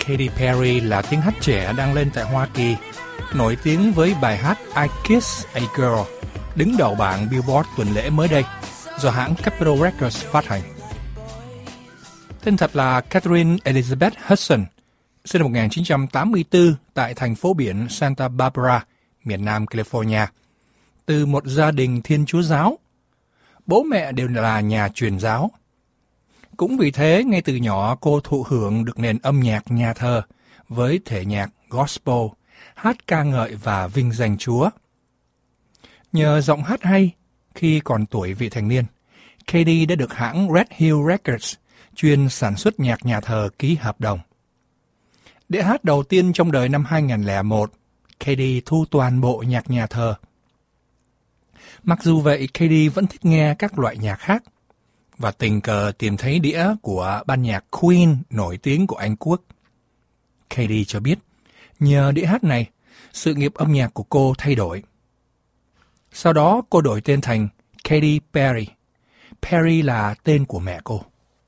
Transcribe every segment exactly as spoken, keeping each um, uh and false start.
Katy Perry là tiếng hát trẻ đang lên tại Hoa Kỳ, nổi tiếng với bài hát I Kiss a Girl, đứng đầu bảng Billboard tuần lễ mới đây, do hãng Capitol Records phát hành. Tên thật là Catherine Elizabeth Hudson, sinh năm một nghìn chín trăm tám mươi tư tại thành phố biển Santa Barbara, miền Nam California, từ một gia đình Thiên Chúa giáo. Bố mẹ đều là nhà truyền giáo. Cũng vì thế, ngay từ nhỏ cô thụ hưởng được nền âm nhạc nhà thờ với thể nhạc gospel, hát ca ngợi và vinh danh Chúa. Nhờ giọng hát hay, khi còn tuổi vị thành niên, Katy đã được hãng Red Hill Records chuyên sản xuất nhạc nhà thờ ký hợp đồng. Đĩa hát đầu tiên trong đời năm hai nghìn lẻ một, Katy thu toàn bộ nhạc nhà thờ. Mặc dù vậy, Katy vẫn thích nghe các loại nhạc khác, và tình cờ tìm thấy đĩa của ban nhạc Queen nổi tiếng của Anh Quốc. Katy cho biết, nhờ đĩa hát này, sự nghiệp âm nhạc của cô thay đổi. Sau đó, cô đổi tên thành Katy Perry. Perry là tên của mẹ cô.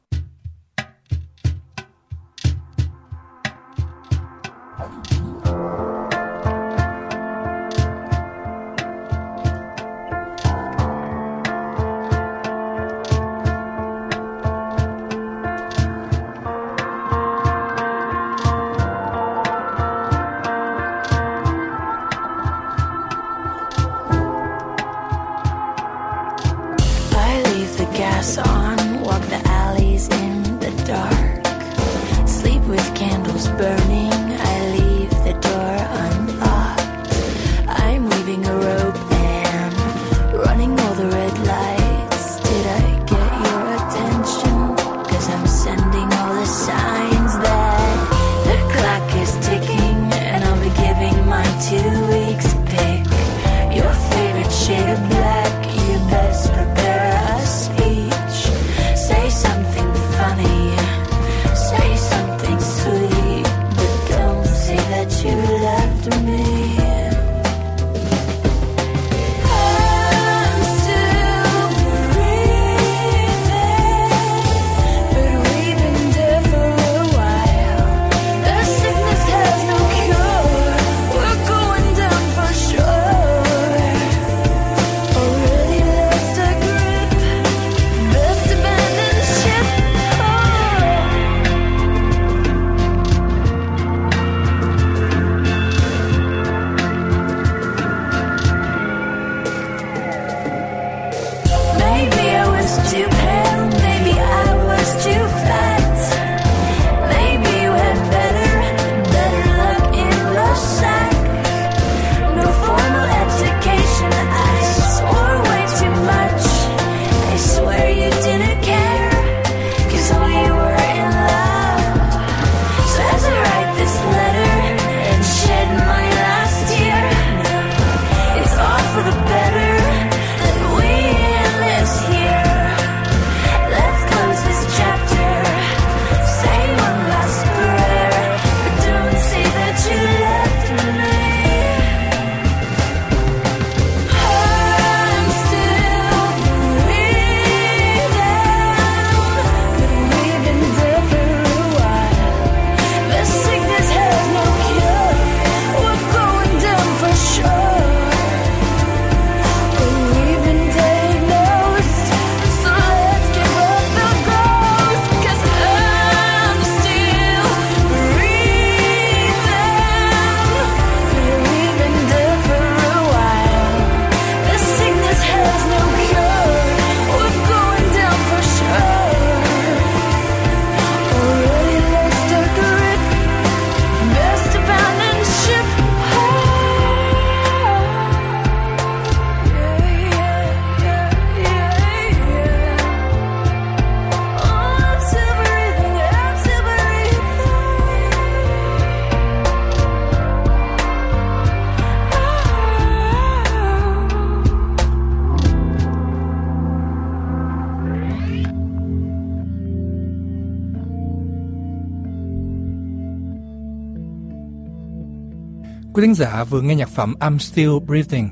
Quý thính giả vừa nghe nhạc phẩm I'm Still Breathing,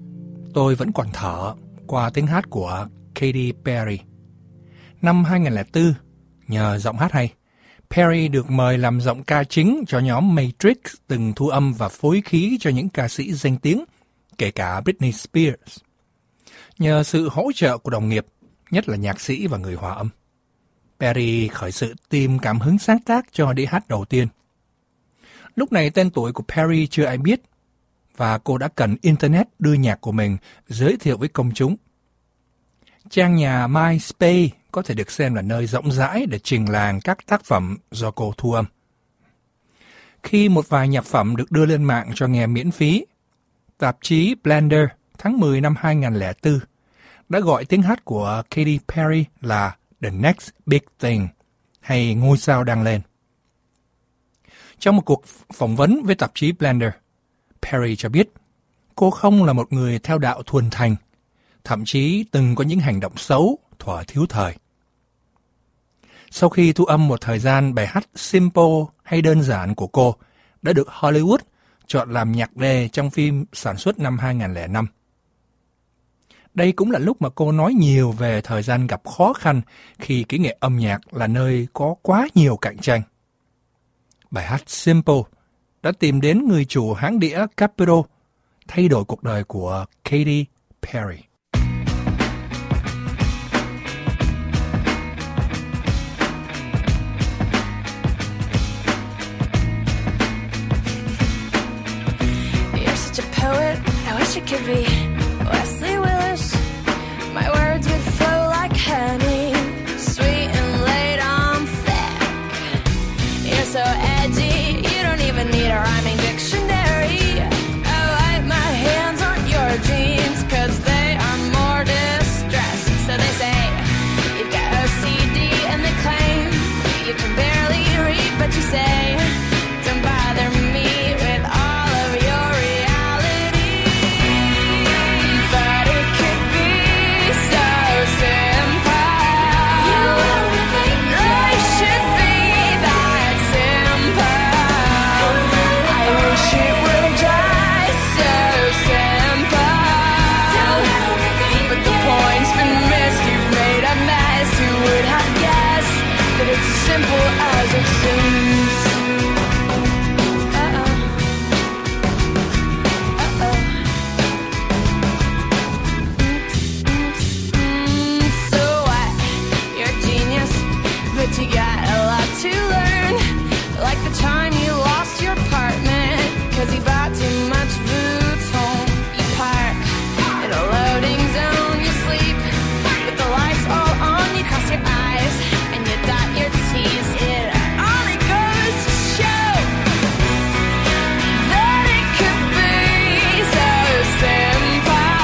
Tôi Vẫn Còn Thở, qua tiếng hát của Katy Perry. Năm hai nghìn lẻ bốn, nhờ giọng hát hay, Perry được mời làm giọng ca chính cho nhóm Matrix từng thu âm và phối khí cho những ca sĩ danh tiếng, kể cả Britney Spears. Nhờ sự hỗ trợ của đồng nghiệp, nhất là nhạc sĩ và người hòa âm, Perry khởi sự tìm cảm hứng sáng tác cho đĩa hát đầu tiên. Lúc này tên tuổi của Perry chưa ai biết, và cô đã cần Internet đưa nhạc của mình giới thiệu với công chúng. Trang nhà MySpace có thể được xem là nơi rộng rãi để trình làng các tác phẩm do cô thu âm. Khi một vài nhạc phẩm được đưa lên mạng cho nghe miễn phí, tạp chí Blender tháng mười năm hai nghìn lẻ bốn đã gọi tiếng hát của Katy Perry là The Next Big Thing, hay ngôi sao đang lên. Trong một cuộc phỏng vấn với tạp chí Blender, Perry cho biết cô không là một người theo đạo thuần thành, thậm chí từng có những hành động xấu, thuở thiếu thời. Sau khi thu âm một thời gian, bài hát Simple hay đơn giản của cô đã được Hollywood chọn làm nhạc đề trong phim sản xuất năm hai nghìn lẻ năm. Đây cũng là lúc mà cô nói nhiều về thời gian gặp khó khăn khi kỹ nghệ âm nhạc là nơi có quá nhiều cạnh tranh. Bài hát Simple đã tìm đến người chủ hãng đĩa Capitol, thay đổi cuộc đời của Katy Perry. Poet, I wish it could be Wesley Willis. My words would flow like honey, sweet and laid on thick. You're so edgy, you don't even need a rhyming dictionary. I wipe my hands on your jeans, cause they are more distressed. So they say, you've got O C D, and they claim you can barely read, but you say, don't bother me with all of your simple as it seems. Uh-oh. Uh-oh. Mm-hmm. So what? You're a genius, but you got a lot to learn. Like the time you lost your apartment, cause you bought too much food home. You park in a loading zone, you sleep with the lights all on, you cross your eyes, and you dot your T's. It only goes to show that it could be so simple.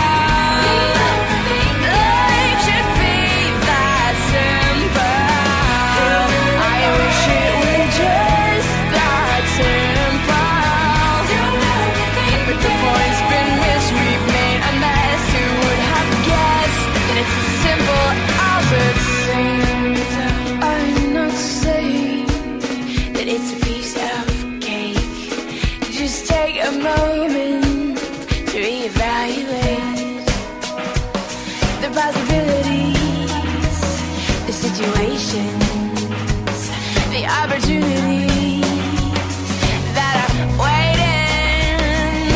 Life should be that simple. I wish it were just that simple. But the point's been missed, we've made a mess. Who would have guessed that it's as simple as it seems? I'm not saying that it's a piece of cake. Just take a moment to reevaluate the possibilities, the situations, the opportunities that are waiting.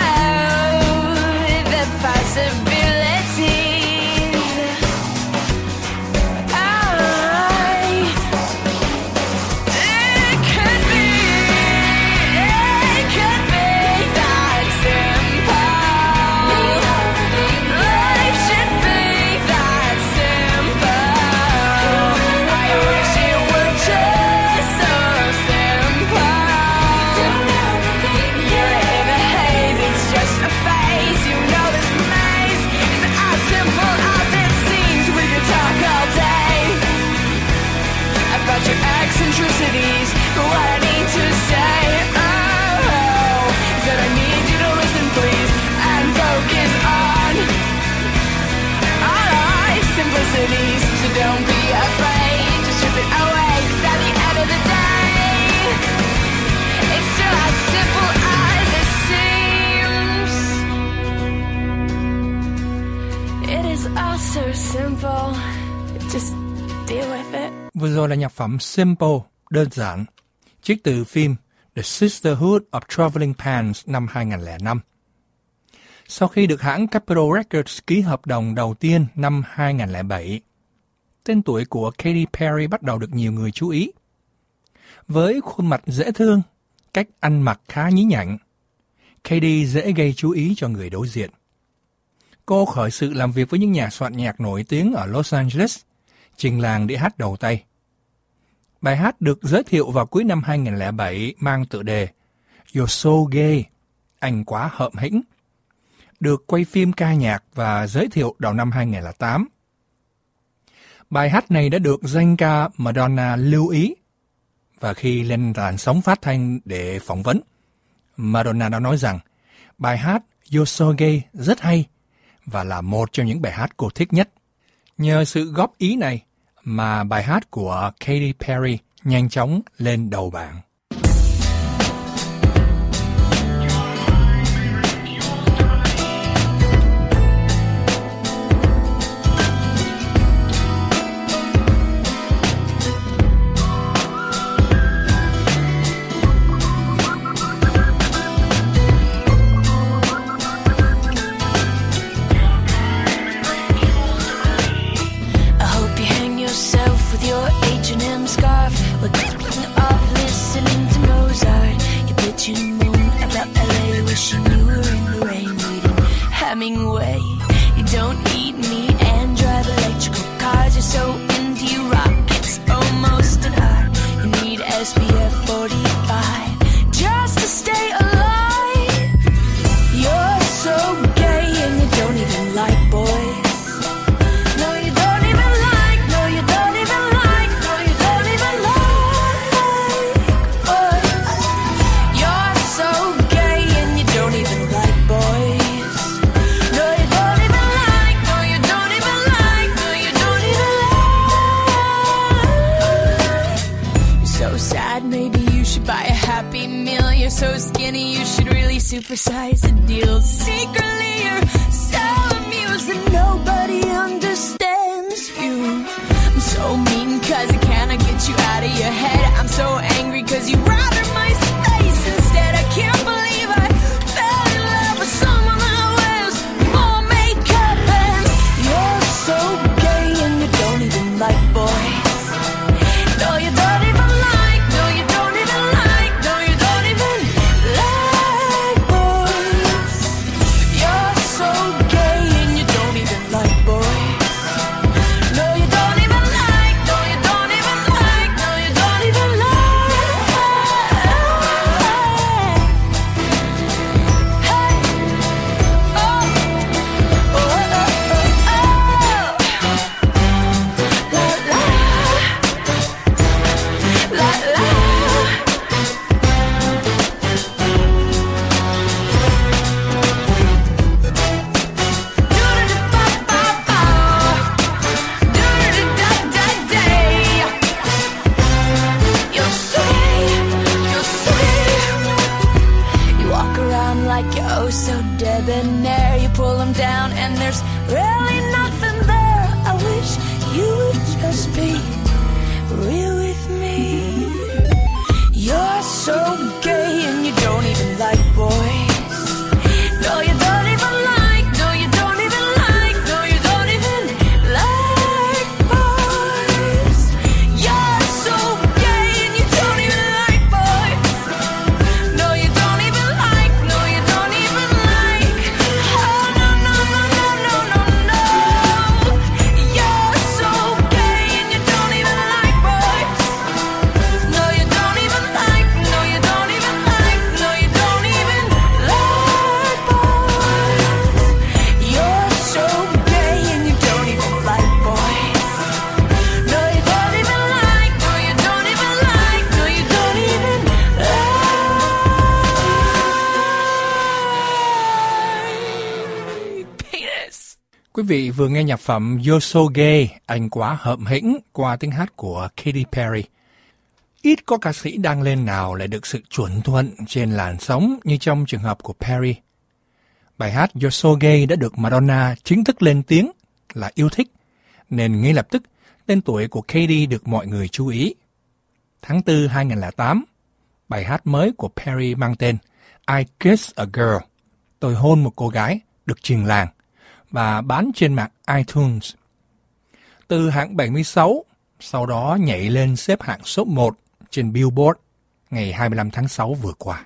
Oh, the possibilities. Eccentricities, but what I need to say, oh, is that I need you to listen, please, and focus on all our simplicities. So don't be afraid to strip it away, 'cause at the end of the day, it's still as simple as it seems. It is all so simple. Just deal with it. Vừa rồi là nhạc phẩm Simple đơn giản, trích từ phim The Sisterhood of Traveling Pants năm hai không không năm. Sau khi được hãng Capitol Records ký hợp đồng đầu tiên năm hai không không bảy, tên tuổi của Katy Perry bắt đầu được nhiều người chú ý. Với khuôn mặt dễ thương, cách ăn mặc khá nhí nhảnh, Katy dễ gây chú ý cho người đối diện. Cô khởi sự làm việc với những nhà soạn nhạc nổi tiếng ở Los Angeles, trình làng đĩa hát đầu tay. Bài hát được giới thiệu vào cuối năm hai không không bảy mang tựa đề You're So Gay, anh quá hợm hĩnh, được quay phim ca nhạc và giới thiệu đầu năm hai không không tám. Bài hát này đã được danh ca Madonna lưu ý, và khi lên làn sóng phát thanh để phỏng vấn, Madonna đã nói rằng bài hát You're So Gay rất hay và là một trong những bài hát cô thích nhất. Nhờ sự góp ý này mà bài hát của Katy Perry nhanh chóng lên đầu bảng. Hemingway, you don't eat meat and drive electrical cars. You're so into your rockets, almost an art. You need S P F forty-five just to stay alive. You're so gay and you don't even like boys. No, you don't even like, no, you don't even like, no, you don't even like boys. You're so gay and you don't even like boys. Maybe you should buy a Happy Meal. You're so skinny, you should really supersize the deal. Secretly, you're so amused that nobody understands you. I'm so mean cause I cannot get you out of your head. I'm so angry cause you routed my space instead. I can't believe I fell in love with someone that wears more makeup. And you're so gay and you don't even like boys. No, you don't even like, no, you don't even like, no, you don't even like boys. You're so gay and you don't even like boys. No, you don't even like, no, you don't even like, no, you don't even like. Hey, oh, oh, oh, oh, oh, la la. La la. Do-da-da-ba-ba-ba. Do-da-da-da-da-day. You're sweet, you're sweet. You walk around like you're oh so debonair. You pull them down and there's really nothing there. I wish you would just be real with me. You're so gay and you don't even like boys. No, you don't even like, no, you don't even like, no, you don't even like boys. You're so gay and you don't even like boys. No, you don't even like, no, you don't even like. Oh, no, no, no, no, no, no, no. You're so gay and you don't even like boys. No, you don't even like, no, you don't even like, no, you don't even like boys. You're so gay and you don't even like boys. No, you don't even like, no, you don't even like, no, you don't even like penis. Quý vị vừa nghe nhạc phẩm You're So Gay, anh quá hợm hĩnh qua tiếng hát của Katy Perry. Ít có ca sĩ đăng lên nào lại được sự chuẩn thuận trên làn sóng như trong trường hợp của Perry. Bài hát You're So Gay đã được Madonna chính thức lên tiếng là yêu thích, nên ngay lập tức tên tuổi của Katy được mọi người chú ý. tháng tư hai nghìn lẻ tám, bài hát mới của Perry mang tên I Kiss a Girl, tôi hôn một cô gái, được truyền làng và bán trên mạng iTunes. Từ hạng bảy mươi sáu, sau đó nhảy lên xếp hạng số một trên Billboard ngày hai mươi lăm tháng sáu vừa qua.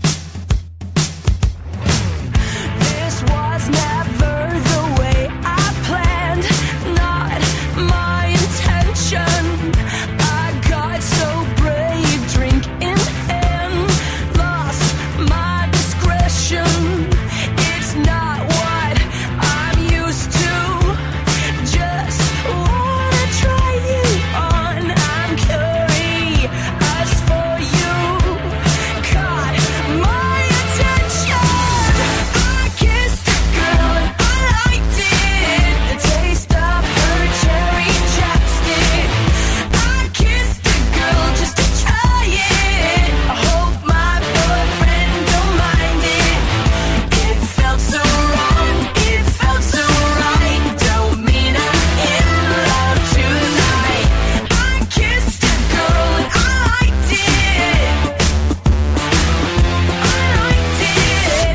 This was never the way I planned, not my intention. I got so brave, drink in hand, lost my discretion. It's not what I'm used to, just wanna try you on. I'm curious for you, caught my attention. I kissed a girl and I liked it, the taste of her cherry chapstick. I kissed a girl just to try it, I hope my boyfriend don't mind it. It felt so wrong, it felt so right, don't mean I'm in love tonight. I kissed a girl and I liked it, I liked it.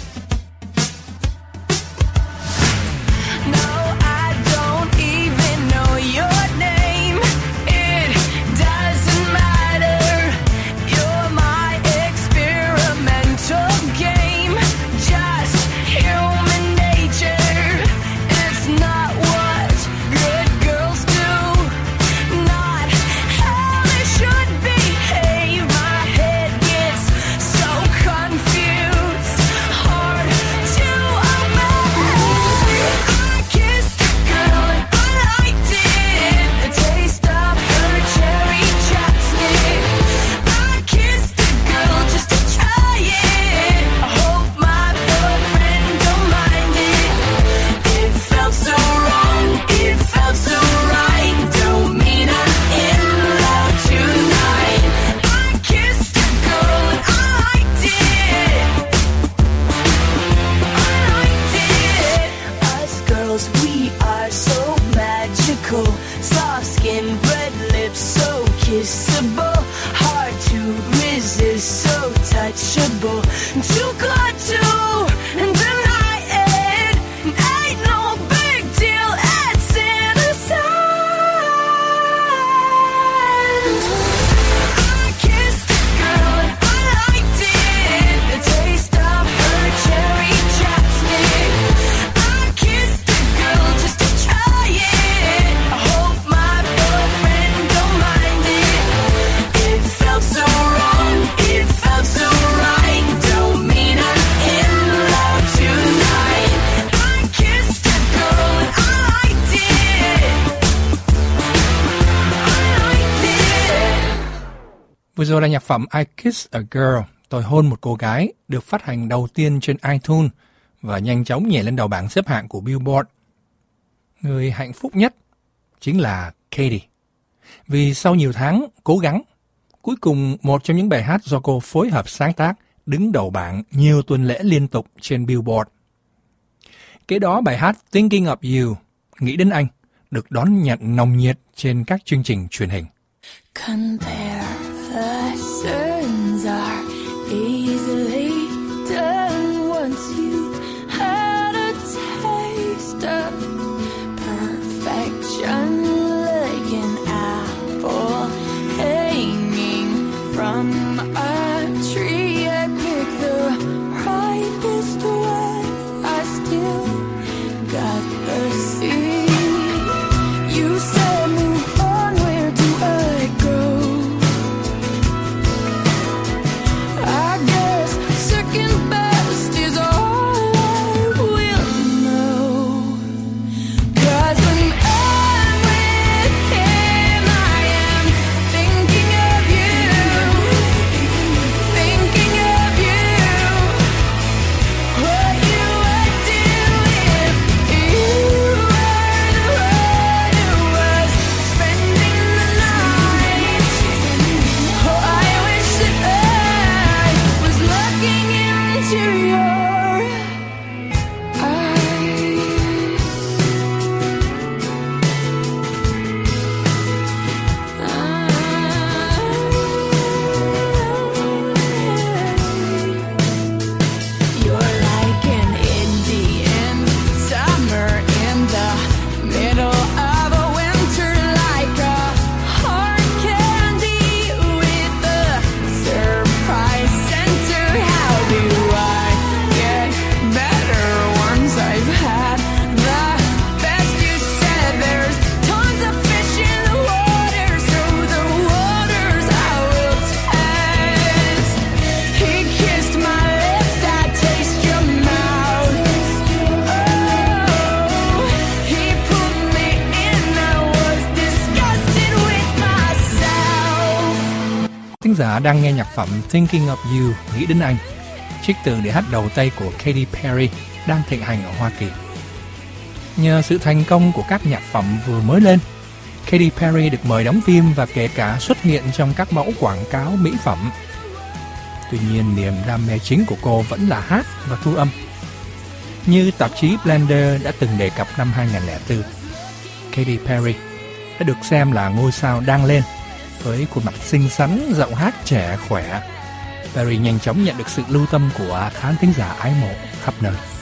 No, I don't even know your name, it doesn't matter. You're my experimental game, just human nature. It's not what good girls do, not how they should behave. My head gets so confused, hard to obey. I kissed a girl and I liked it, the taste of her cherry chapstick. I kissed a girl just to try it, I hope my boyfriend don't mind it. It felt so wrong, it felt so right, don't mean I'm in love tonight. I kissed a girl and I liked it, I liked it. Us girls, we are so magical, soft skin, red lips, so kissable, hard to resist, so touchable, too good to deny it. Ain't no big deal, it's innocent. I kissed a girl and I liked it, the taste of her cherry chapstick. I kissed a girl just to try it, I hope my boyfriend don't mind it. It felt so wrong, it felt so right, don't mean I'm in love tonight. I kissed a girl and I liked it, I liked it. Vừa rồi là nhạc phẩm I Kiss a Girl, tôi hôn một cô gái, được phát hành đầu tiên trên iTunes và nhanh chóng nhảy lên đầu bảng xếp hạng của Billboard. Người hạnh phúc nhất chính là Katie, vì sau nhiều tháng cố gắng, cuối cùng một trong những bài hát do cô phối hợp sáng tác đứng đầu bảng nhiều tuần lễ liên tục trên Billboard. Kế đó bài hát Thinking of You, nghĩ đến anh, được đón nhận nồng nhiệt trên các chương trình truyền hình. Comparisons are easily done once you had a taste of perfection, like an apple hanging from a tree. I picked the ripest one, I still got the seed. You said move on, where do I go? I guess giả đang nghe nhạc phẩm Thinking of You nghĩ đến anh, trích từ để hát đầu tay của Katy Perry đang thịnh hành ở Hoa Kỳ. Nhờ sự thành công của các nhạc phẩm vừa mới lên, Katy Perry được mời đóng phim và kể cả xuất hiện trong các mẫu quảng cáo mỹ phẩm. Tuy nhiên, niềm đam mê chính của cô vẫn là hát và thu âm. Như tạp chí Blender đã từng đề cập năm hai không không bốn, Katy Perry đã được xem là ngôi sao đang lên. Với khuôn mặt xinh xắn, giọng hát trẻ khỏe, Perry nhanh chóng nhận được sự lưu tâm của khán thính giả ái mộ khắp nơi.